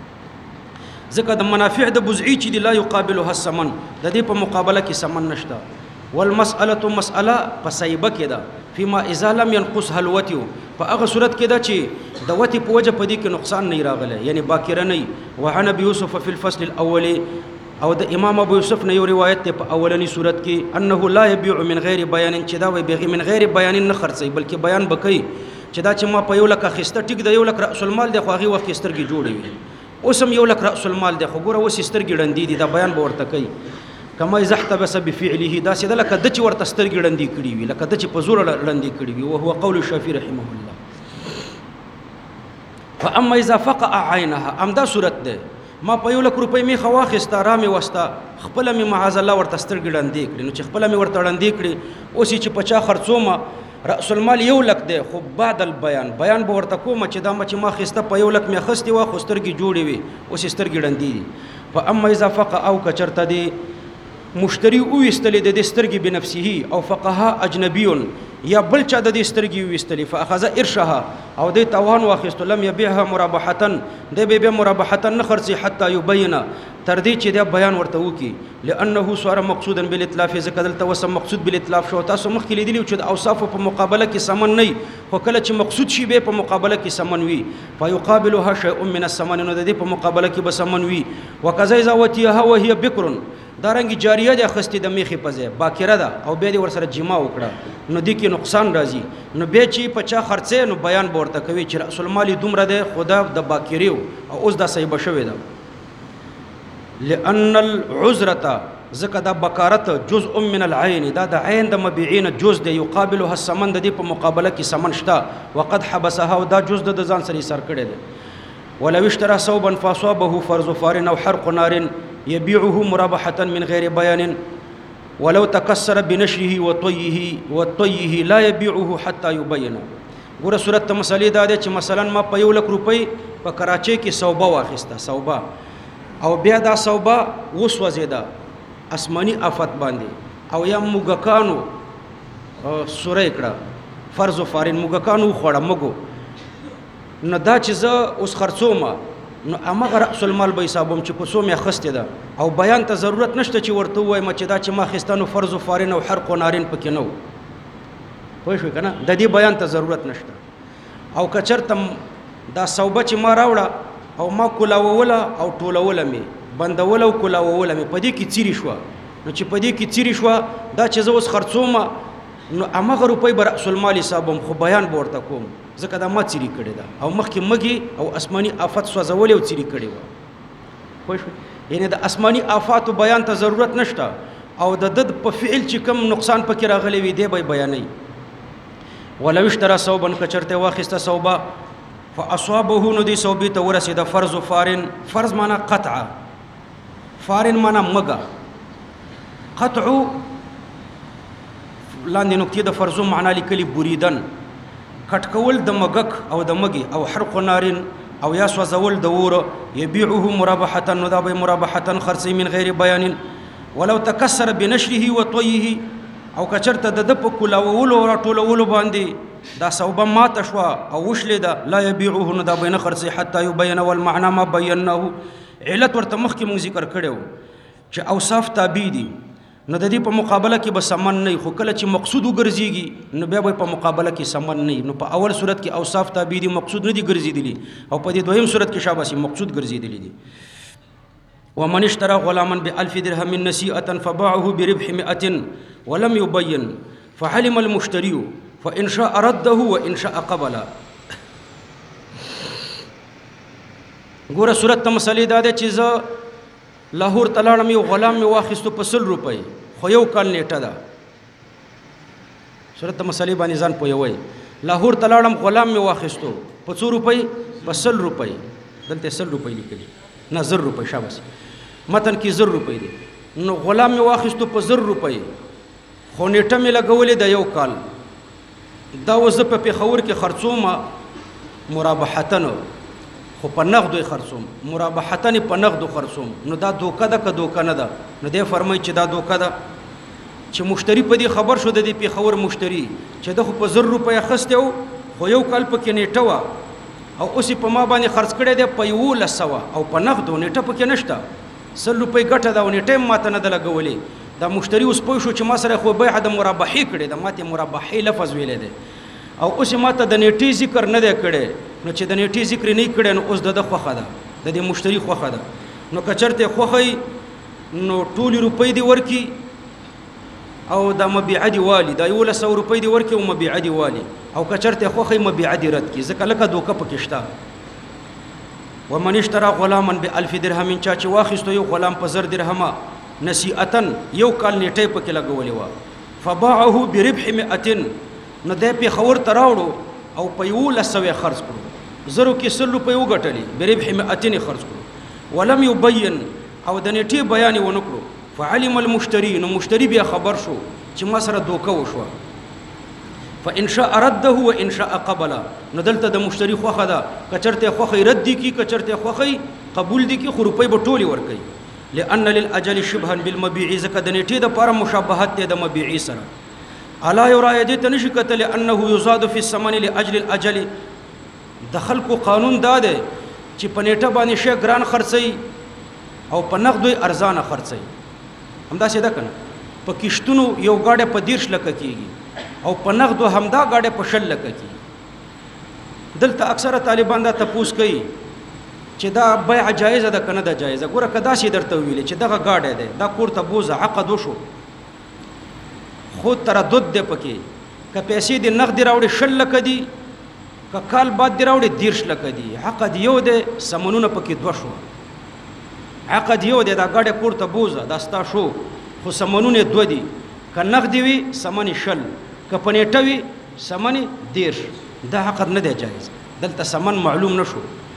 ځکه د منافع د بزعی چې لا يقابلها الثمن د دې په مقابله کې ثمن نشته. والمساله مساله په سیبه کې ده فيما اذا لم ينقصها الوتي په هغه صورت کې ده چې د وتی په وجه په دې کې نقصان نه راغلی یعنی باکره نه. وعن ابي يوسف في الفصل الاول او د امام ابو یوسف نه یو روایت ته په اولنی صورت کې انه لا يبيع من غیر بیان چې دا وي بغیر من غیر بیان نه خرڅي بلکې بیان بکې چې دا چې ما په 1 لک خسته ټیک د 1 لک رأس المال د خوغي وخت سترګې جوړې وي اوسم 1 لک رأس المال د خو ګوره وس سترګې ډندې دي دا بیان به ورته کوي کما احتبس بفعله دا سید لک د چې ورته سترګې ډندې کړي وي لکه د چې په زور ډندې کړي وي او هو قول الشافعي رحمه الله. فاما اذا فقع عينها امدا صورت ده ما په 1 لک روپۍ می خواخسته را می وستا خپل می معاذ الله ورته سترګې ډندې کړي نو چې خپل می ورته ډندې کړي اوس چې پچا خرڅومه رأس المال 1 لک ده خو بعد البيان بیان به ورته کوم چې دا ما خسته په 1 لک می خستي وا خو سترګې جوړې وي اوس سترګې ډندې دي. فاما اذا فقع او کچرته دي مشتری او استلی د سترګې بنفسه او فقها اجنبي یا بل چا د سترګې وستلی فاخذ ارشها او د توان واخست لم يبيعها مرابحه د به مرابحه نه خرڅي حتى يبين تر دې چې دا بیان ورته وکي لانه صار مقصودا بالاتلاف ذکر توسم مقصود بالاتلاف شو تاسو مخکې لیدلی چې د اوصاف په مقابله کې سمن نه خو کله چې مقصود شي به په مقابله کې سمن وي فيقابلها شيء من الثمن نو د دې په مقابله کې به سمن وي. وکذا اذا وتيها وهي بكر دارنګ جاریه د خستی د میخي پځه باکره ده او به دې ور سره جما وکړه نو د کې نقصان راځي نو به چې پچا خرڅه نو بیان ورته کوي چې رأس المال دومره ده خدا د باکریو او اوس دا صحیح بشوي ده. لان العذره زکه دا بکارت جزء من العين دا د عین د مبيعين جزء دی يقابلها الثمن د دې په مقابله کې ثمن شته وقد حبسها او دا جزء د ځان سره سر کړي ده. ولو اشترى ثوبا فاصابه فرز فار او حرق نار يبيعه مرابحه من غير بيان ولو تكسر بنشره وطيه لا يبيعه حتى يبين. ګوره صورت ته مسلې دا ده چې مثلا ما په 1 لک روپۍ په کراچۍ کې صوبه واخیسته صوبه او بیا دا صوبه وسوځیده آسماني آفت باندې او یا موګکانو سوره کړه فرض و فارین موږکانو خوړه مګو نو دا چې زه اوس خرڅوم نو امغه رأس المال به حسابوم چې په څو مې اخیستې ده او بیان ته ضرورت نشته چې ورته ووایم چې دا چې ما اخیستنو فرض و فارین او حرق و نارین پکې نه و پوه شوې که نه د دې بیان ته ضرورت نشته او که چېرته دا صوبه چې ما راوړه او ما کولاووله او ټولوله مې بندوله او کولاووله مې په دې کې څیرې شوه نو چې په دې کې څیرې شوه دا چې زه اوس خرڅوم نو همغه روپۍ به رأس المال حسابوم خو بیان به ورته کوم ځکه دا ما څیرې کړې ده او مخکې مګي او اسماني آفت سوځولې او څیرې کړې وه پوه شوې یعنې د اسماني آفاتو بیان ته ضرورت نشته او د ده په فعل چې کوم نقصان پکې راغلی وي دی به یې بیانوي ولو اشترى ثوبا کچرته واخسته ثوبه فاصابه نو دی ثوبې ته ورسېده فرض فارن فرض معنا قطع فارن معنا مګه قطع لاندې نقطې د فرضو معنا لیکلي بریدن کټکول د مګک او د مګي او حرق نارین او یا سوځول د وره يبيعه مرابحه نو دا به مرابحه خرڅي من غیر بیان ولو تكسر بنشره وطيه او کچرته د په کولاولو او ټولولو باندې دا صوبه ماته شوه او وشلې ده لا يبيعه نو دا به نه خرڅي حتی يبين والمعنى ما بيناه علت ورته مخکې موږ ذکر کړو چې اوصاف تابع دي نو د دې په مقابله کې به سمن نه خو کله چې مقصود وګرځيږي نو بیا به په مقابله کې سمن نه نو په اول صورت کې اوصاف تابع دي مقصود نه دي ګرځېدلي او په دې دویم صورت کې شاباسي مقصود ګرځېدلي دي ومن اشترى غلاما ب1000 درهم نسيئة فباعه بربح 100 ولم يبين فعلم المشتري فإن شاء رده وإن شاء قبل ګوره صورت ته مسلې دا ده چې زه لاهور تلاړم یو غلام مې واخیستو په 100 روپۍ خو یو کال نیټه ده صورت ته مسلې باندې ځان پوهوئ لاهور تلاړم غلام مې واخیستو په 100 روپۍ په 100 روپۍ دلته 100 روپۍ لیکلي نه 1000 روپۍ شاباس متن کې 1000 روپۍ دي نو غلام مې واخیستو په 1000 روپۍ خو نیټه مې لګولې د یو کال دا وزه په پېښور کې خرڅوم مرابحتن خو په نغدو خرڅوم مرابحتن په نغدو خرڅوم نو دا دوکه ده که دوکه نه ده نو دی فرمایي چې دا دوکه ده چې مشتری په دې خبر شو د دې پېښور مشتری چې ده خو په 1000 روپۍ اخیستی و خو یو کال پکې نیټه وه او اوس په ما باندې خرڅ کړی دی په 1100 او په نغدو نیټه پکې نشته 100 روپۍ ګټه ده او نیټه یې ماته نه ده لګولې دا مشتری اوس پوه شو چې ما سره خو بیعه د مرابحې کړې ده ماته مرابحې لفظ ویلی دی او اوس ماته د نیټې ذکر نه دی کړی نو چې د نیټې ذکر نه کړی نو اوس د خوښه ده د دې مشتری خوښه ده نو که چېرته خوښی نو ټولې روپۍ دې ورکي او د مبیعه دې والي دا 1100 روپۍ دې ورکي او مبیعه دې والي او که چېرته خوښی مبیعه دې رد کړي ځکه لکه دوکه پکې شته ومن اشترى غلاما ب1000 درهم چا چې واخیستو یو غلام په 1000 درهمه نسیئتن یو کال نیټه پکې لګولې وه فباعه بربح 100 نو دی پېښور ته راوړو او په 1100 خرڅ کړو 1000 کې 100 روپۍ وګټلې بربح 100 خرڅ کړو ولم يبين او د نیټې بیان ونه کړو فعلم المشتري نو مشتری بیا خبر شو چې ما سره دوکه وشوه فإن شاء رده وإن شاء قبل نو دلته د مشتری خوخه ده کچرته خوخه رد دي کی کچرته خوخه قبول دي کی خو روپۍ به ټولې ورکړي لأن للأجل شبها بالمبيع زکه د نیټې د پاره مشابهت ده د مبيع سره الا يرى دې تنشي کته لأنه يزاد في الثمن لأجل الأجل د خلکو قانون دا ده چې په نیټه باندې شی ګران خرڅي او په نقدو ارزانه خرڅي همدا څه ده کنه په کښتونو یو گاډه په 10 لک کېږي او په نقدو همدا گاډه په 6 لک کېږي دلته اکثره طالبان دا تپوس کوي چې دا بیع جایزه ده کنه ده جایزه ګوره کدا شي درته ویل چې دغه گاډه ده دا کور ته بوزه عقد وشو خود تردد ده پکې که پیسې دې نقد راوړي 6 لک دي که کال بعد دې راوړي 10 لک دي عقد یو ده سمنونه پکې 2 شو عقد یو ده دا گاډه کور ته بوزه دا ستا شو خو سمنونه 2 دي که نقد وي سمن 6 که پنيټه وي سمن 10 دا عقد نه دی جایز دلته سمن معلوم نشو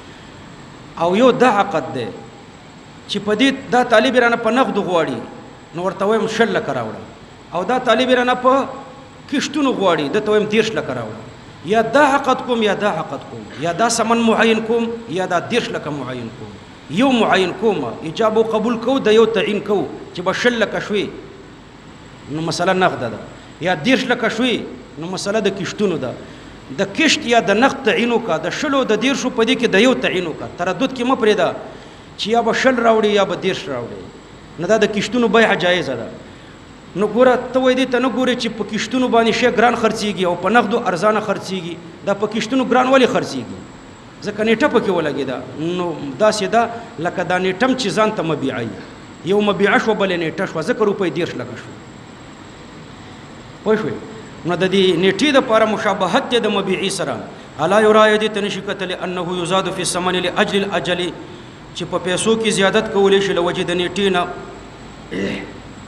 او یو دا عقد ده چې په دې دا طالب رانه په نقد غواړي نو ورته وایم 6 لک راوړه او دا طالب رانه په کښتونو غواړي د ته وایم 10 لک راوړه یا دا عقد کوم یا دا عقد کوم یا دا سمن معین کوم یا دا 10 لک معین کوم یو معین کوم ایجاب او قبول کو د یو تعین کو چې به 6 لک شوي نو مثلا نقد ده یا 10 لکه شوي نو مسله د کشتونو ده د کشت یا د نقد تعین وکړه د شلو د 10 په دې کې د یو تعین وکړه تردد کې مه پرېږده چې یا به 10 راوړي یا به 10 راوړي نه دا د کشتونو بیع جایزه ده نو ګوره ته وایې دې ته نه ګورې چې په کشتونو باندې شی ګران خرڅېږي او په نقدو ارزانه خرڅېږي دا په کشتونو ګران ولې خرڅېږي ځکه نیټه پکې ولګېده نو داسې ده لکه دا نیټم چې ځان ته مبیعه یو مبیعه شوه بلې نیټه شوه ځکه روپۍ 10 لکه شوه پوه شوې نو د دې نیټې دپاره مشابهت دی د مبیعي سره الا یرای دې ته نشي کتلی انه یزاد فی الثمن لاجل الاجل چې په پیسو کې زیادت کولی شي له وجې د نیټې نه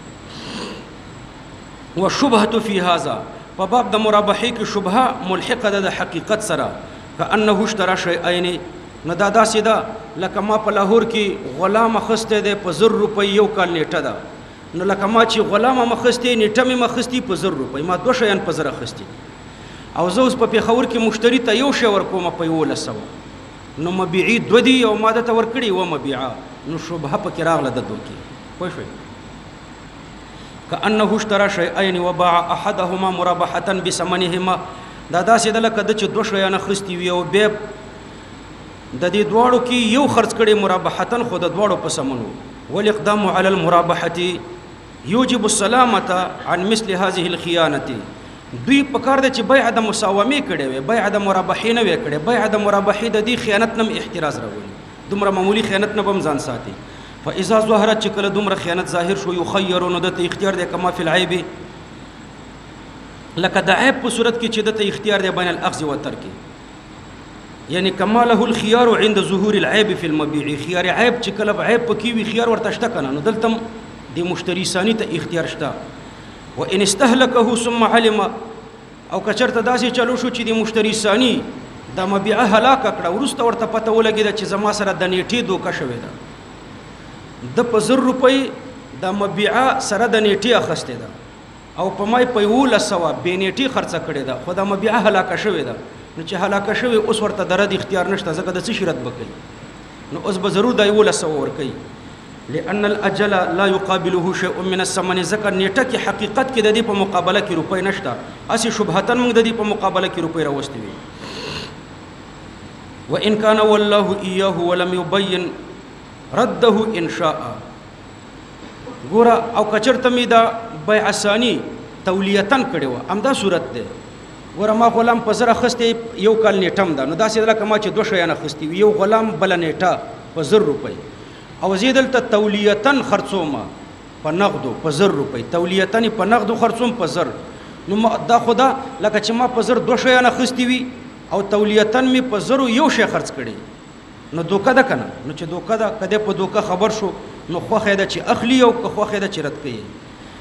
والشبهه في هذا په باب د مرابحې کې شبهه ملحقه ده د حقیقت سره كأنه اشترى شيئين نو دا داسې ده لکه ما په لاهور کې غلام اخیستی دی په 1000 روپۍ یو کال نیټه ده نو لکه ما چې غلام هم اخیستی نیټه مې اخیستي په 1000 روپۍ ما 2 شیان په 1000 اخیستي او زه اوس په پېښور کې مشتري ته یو شی ورکوم په 1100 نو مبيعي 2 دي او ما دته ورکړي و مبيعه نو شبهه پکې راغله د دوکې پوه شوئ كأنه اشترى شيئين وباع احدهما مرابحه بثمنهما دا داسې ده لکه د چې 2 شیان اخیستي وي او بیا د دې دواړو کې یو خرڅ کړي مرابحتن خو د دواړو په سمنو والاقدام على المرابحه يوجب السلامه عن مثل هذه الخيانه دوی په کار د چې بیع د مساومه کړي وي بیع د مرابحې نه وي کړي بیع د مرابحې د دې خیانت نم احتراز راوړي دومره معمولی خیانت نه بم ځان ساتي فاذا ظهرت چې کله دومره خیانت ظاهر شو يخيرون د اختیار د کما فی العيب لکه د عیب په صورت کې چې د اختیار دی بین الاخذ والترک یعنی کماله الخيار عند ظهور العيب في المبيع خيار عيب چې کله عیب پکې وي خيار ورته شته کنه نو دلته د مشتری ثانی ته اختیار شته وان استهلكه ثم علم او کچرته داسې چلو شو چې د مشتری ثانی د مبيع هلاک کړه ورسته ورته پته ولګیده چې زما سره د نیټې دوکه شوې ده د په 1000 روپۍ د مبيع سره د نیټې اخسته ده او په مای په 1100 به نیټي خرڅه کړې ده خو د مبيع هلاکه شوې ده نو چې هلاکه شوې اوس ورته درد اختیار نشته ځکه د څه شرط بکې نو اوس به ضرور د 1100 ور کوي لأن الأجل لا يقابله شيء من الثمن ذکر نیټه کې حقیقت کې د دې په مقابله کې روپۍ نشته اسی شبهتن موږ د دې په مقابله کې روپۍ راوستي وي وان كان والله اياه ولم يبين رده ان شاء ګوره او کچرته می دا بیع ثانی تولیتن کړي و امدا صورت ده ګوره ما غلام په زره خسته یو کال نیټم ده نو دا سیدله کما چې 2 شیان خستی یو غلام بل نیټه په 1000 روپۍ او زیدل ته تولیتن خرڅوم په نقدو په 1000 روپۍ تولیتن په نقدو خرڅوم په 1000 نو دا خدا لکه چې ما په 1000 2 شیان خستی وي او تولیتن می په 1000 یو شی خرڅ کړي نو دوکه ده کنه نو چې دوکه ده کده په دوکه خبر شو نو خو خیده چې اخلي او خو خیده چې رد کوي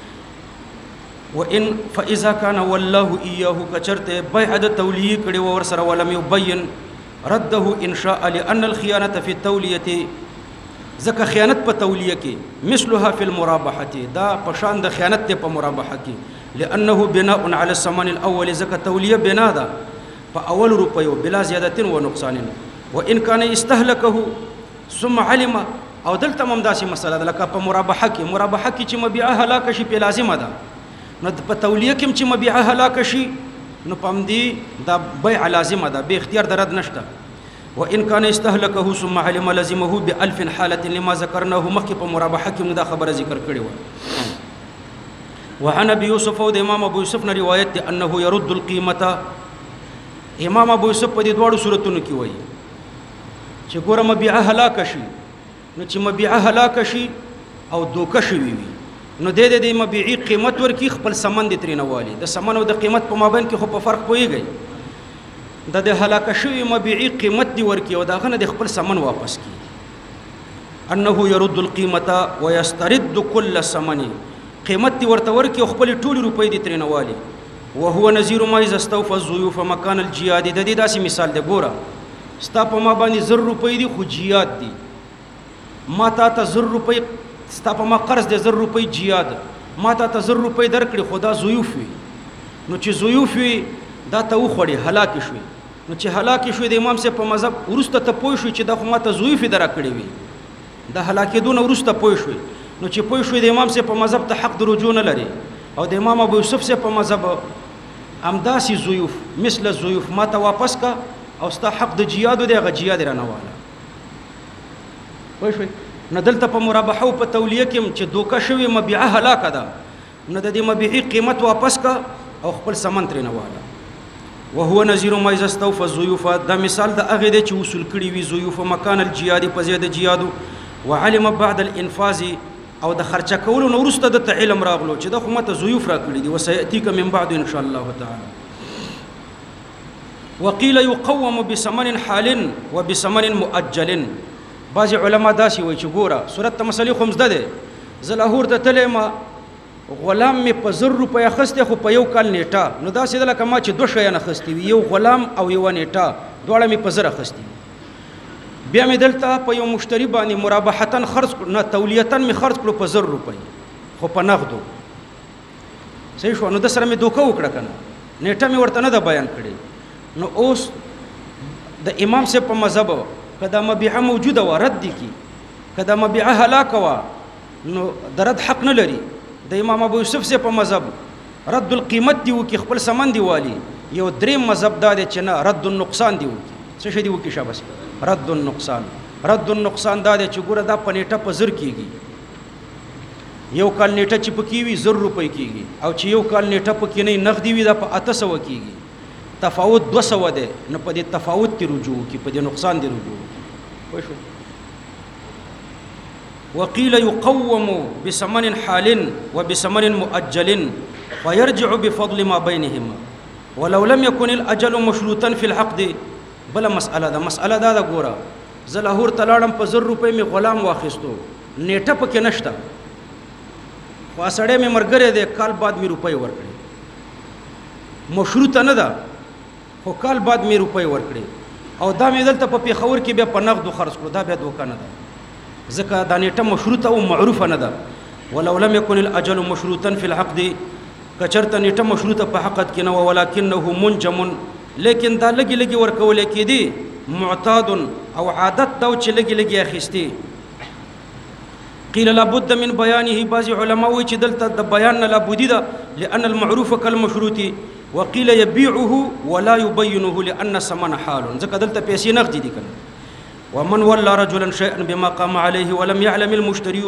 وان فاذا كان والله اياه كچرته بيع د تولیه کړي ور سره ولم يبين رده ان شاء لان الخيانه في التوليه ځکه خیانت په تولیه کې مثلها في المرابحه دا پشان د خیانت په مرابحه کې لانه بناء على الثمن الاول ځکه تولیه بنا ده په اول روپیو بلا زیادت و نقصان وان كان استهلكه ثم علم او دلته هم داسې مسله ده لکه په مرابحه کې چې مبيع هلاک شي په لازمه ده نو په تولیه کې چې مبيع هلاک شي نو پم دي دا بیع لازمه ده به اختیار درد نشته وان كان استهلكه ثم علم لزمه بألف حاله لما ذكرناه مخکې په مرابحه کې دا خبره ذکر کړې و وعن ابي يوسف او د امام ابو يوسف نه روایت ده انه يرد القيمه امام ابو يوسف په دې دوړو صورتونو کې وایي چې ګوره مبيع هلاک شي نو چې مبيع هلاک شي او دوکه شي وي نو د دې مبيعي قیمت ورکی خپل سمن د ترینوالي د سمن او د قیمت په مابین کې خو په فرق پويږي د هلاک شوی مبيعي قیمت دی ورکی او داغه د خپل سمن واپس کی انه يرد القيمه ويسترد كل ثمن قیمت دی ورته ورکی خپل ټول روپۍ د ترینوالي وهو نذير ما اذا استوفى الضيوف مكان الجياد د دې داسې مثال دی ګوره ستا په ما باندې 1000 روپۍ دي خو جیاد دي ما تا ته 1000 روپۍ ستا په ما قرض د 1000 روپۍ جیاد ما تا ته 1000 روپۍ درکړي خدا ضیوف وي نو چې ضیوف وي دا ته وخوړي هلاک شوي نو چې هلاک شوي د امام سے په مذهب ورسته ته پوه شو چې دا خو ما ته ضیوف درکړي وي د هلاکېدون ورسته پوه شوي نو چې پوه شوي د امام سے په مذهب ته حق د رجوع نه لري او د امام ابو یوسف سے په مذهب امداسي ضیوف مثل الضیوف ما ته واپس کا او ستا حق د جیادو دی هغه جیاد رانه واله پوه شوئ نه دلته په مرابحه او په تولیه کې چې دوکه شوي مبیعه هلاکه ده نه د دې مبیعي قیمت واپس کا او خپل سامان ترېنه واله وهو نظیر ما اذا استوفى الضيوف دا مثال د هغه دی چې وصول کړي وي ضیوف مکان الجهاد په ځای د جهادو وعلم بعد الانفاذ او د خرچه کولو نو وروسته د علم راغلو چې د خو ماته ضیوف را کړي دي وسياتيك من بعد ان شاء الله تعالی وقيل يقوم بثمن حال وبثمن مؤجل بعض علما داسي وایي چې ګوره صورت ته مسلې خو مزده ده زه لاهور ته تللی ما غلام مې په 1000 روپۍ اخیستی خو په یو کال نیټه نو داسې ده لکه ما چې 2 شیان اخیستي وي یو غلام او یوه نیټه دواړه مې په 1000 اخیستي بیا مې دلته په یو مشتري باندې مرابحتن خرڅ کړو نه تولیتن مې خرڅ کړو په 1000 روپۍ خو په نغدو صحیح شو نو د سره مې دوکه وکړه که نه نیټه مې ورته نه ده بیان کړې نو اوس د امام صاحب په مذهب که دا مبیعه موجوده وه رد دي کی که دا مبیعه هلاکه وه نو د رد حق نه لري د امام ابو یوسف صاحب په مذهب رد القیمت دی وکي خپل سامان دی والی یو دریم مذهب دا دی چې نه رد النقصان دی وکي څه شی دی وکي شاباس رد النقصان دا دی چې ګوره دا په نیټه په 1000 کېږي یو کال نیټه چې پکې وي 1000 روپۍ کېږي او چې یو کال نیټه پکې نه نغدي وي دا په 800 کېږي تفاوت 200 دی نو په دې تفاوت کې رجوع کی په دې نقصان دی رجوع پوه شو وقيل يقوم بثمن حال وبثمن مؤجل فيرجع بفضل ما بينهما ولو لم يكن الاجل مشروطا في العقد بلا مساله دا ګوره زه لاهور ته لاړم په 1000 روپۍ مې غلام واخیستو نیټه پکې نشته خو سړی مې مرګری دی کال بعد مې روپۍ ورکړې مشروطه نه ده خو کال بعد مې روپۍ ورکړې او دا مې دلته په پېښور کې بیا په نغدو خرڅ کړو دا بیا دوکه نه ده ځکه دا نیټه مشروطه او معروفه نه ده ولو لم يكن الاجل مشروطا في العقد کچرته نیټه مشروطه په حقت کې نه ولکنه منجم لیکن دا لګي لګي ورکول کېدی معتاد او عادت دا چې لګي لګي اخیستي قيل لابد من بيانه بعض علماء چې دلته د بیان نه لابد ده لان المعروف كالمشروط وقيل يبيعه ولا يبينه لان ثمن حال ځکه دلته پیسې نقدي دي کنه ومن ولى رجلا شيئا بما قام عليه ولم يعلم المشتري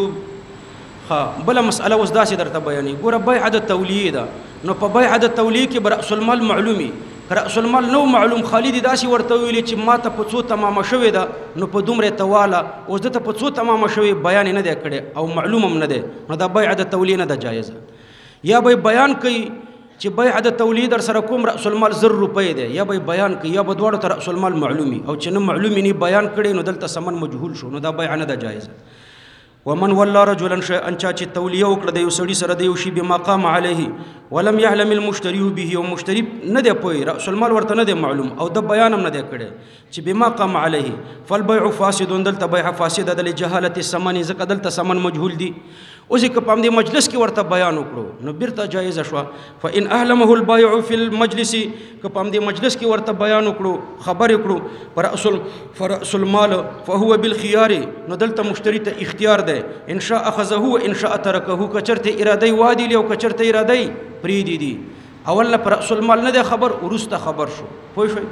بلا مساله وس داسې درته بیانې ګوره بیع د تولیه ده نو په بیع د تولیه کې براس المال معلومي راس المال نو معلوم خالد داسې ورته ویلي چې ما ته په څو تمامه شوې ده نو په دومره تواله اوس دته په څو تمامه شوې بیان نه دی کړی او معلوم هم نه دی نو دا بیع د تولیه نه ده جایزه یا به بیان کوي چې بیع د تولیه در سره کوم راس المال 1000 روپۍ دی یا به بیان کوي یا به دواړو ته راس المال معلومي او چې نه معلومي نه بیان کړي نو دلته ثمن مجهول شو نو دا بیع نه ده جایزه ومن ولى رجلا شيئا چې تولیه وکړه د یو سړي سره د یو شی بما قام عليه ولم يعلم المشتري به او مشتري نه دی پوي راس المال ورته نه دی معلوم او د بیان هم نه دی کړی چې بما قام عليه فالبيع فاسد دلته بیع فاسد د جهالت الثمن ځکه دلته ثمن مجهول دی اوس که په دې مجلس کې ورته بیان وکړو نو بیرته جایزه شو فان اهلمه البيع في المجلس که په دې مجلس کې ورته بیان وکړو خبر وکړو فرأس المال فهو بالخيار نو دلته مشتری ته اختیار دی ان شاء اخذه وان شاء تركه کچرته اراده وادي له کچرته اراده پریدي دي اول پر رأس المال نه دی خبر ورسته خبر شو پوه شئ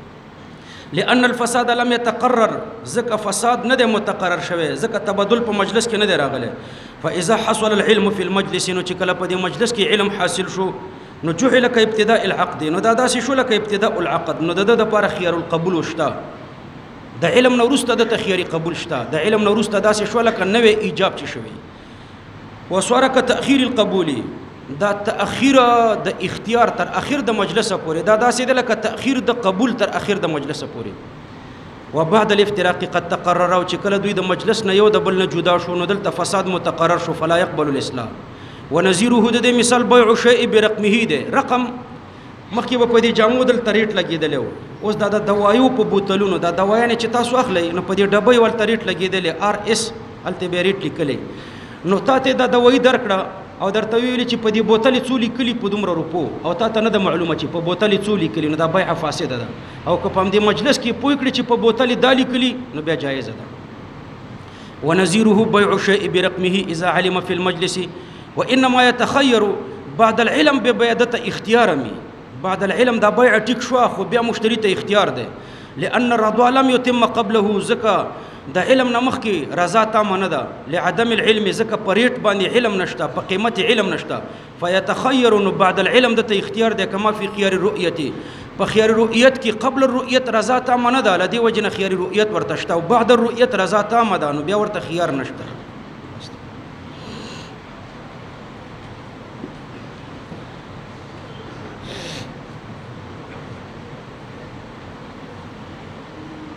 لأن الفساد لم يتقرر ذکا فساد نه دی متقرر شوی ذکا تبادل په مجلس کې نه دی راغلی فاذا حصل العلم في المجلس نو چې کله په دې مجلس کې علم حاصل شو نو جعل كابتداء العقد نو دا داسې شو لکه ابتداء العقد نو د لپاره خيار القبول وشته د علم نو وروسته د تخياري قبول شته د علم نو وروسته داسې شو لکه نوې ایجاب چې شوی وصار كتأخير القبول دا تأخير د اختیار تر اخر د مجلس پورې دا داسې د لکه تأخير د قبول تر اخر د مجلس پورې وبعد الافتراق قد تقرر او چې کله دوی د مجلس نه یو د بل نه جدا شو نو دلته فساد متقرر شو فلا يقبل الاسلام ونظيره د مثال بيع شيء برقمه ده رقم مخکې په دې جامو دل تریټ لګیدل اوس دا د دوایو په بوتلونو دا دوايانې چې تاسو اخلئ نو په دې ډبې ول تریټ لګیدل RS الته بیریټ لیکلې نو تاسو دا دوای درکړه او درته ویل چې په دې بوتل څو لیکلي په دومره روپو او تاسو نه د معلومه چې په بوتل څو لیکلي نو دا بیع فاسده ده او که په دې مجلس کې پوي کړی چې په بوتل دا لیکلي نو بیا جایز ده ونظيره بيع شيء برقمه اذا علم في المجلس وانما يتخير بعد العلم به بیعت اختیار می بعد العلم دا بیع ټیک شو خو بیا مشتری ته اختیار دی لأن الرضا لم يتم قبله زکا د علم نمخ کې رضا تام نه ده لعدم العلم زکا پریټ باندې علم نشته په قیمت علم نشته فيتخير بعد العلم د اختیار ده کما فی خيار الرؤیت په خيار الرؤیت کې قبل الرؤیت رضا تام نه ده لدی وجنه خيار الرؤیت ورته شته او بعد الرؤیت رضا تام ده نو بیا ورته خيار نشته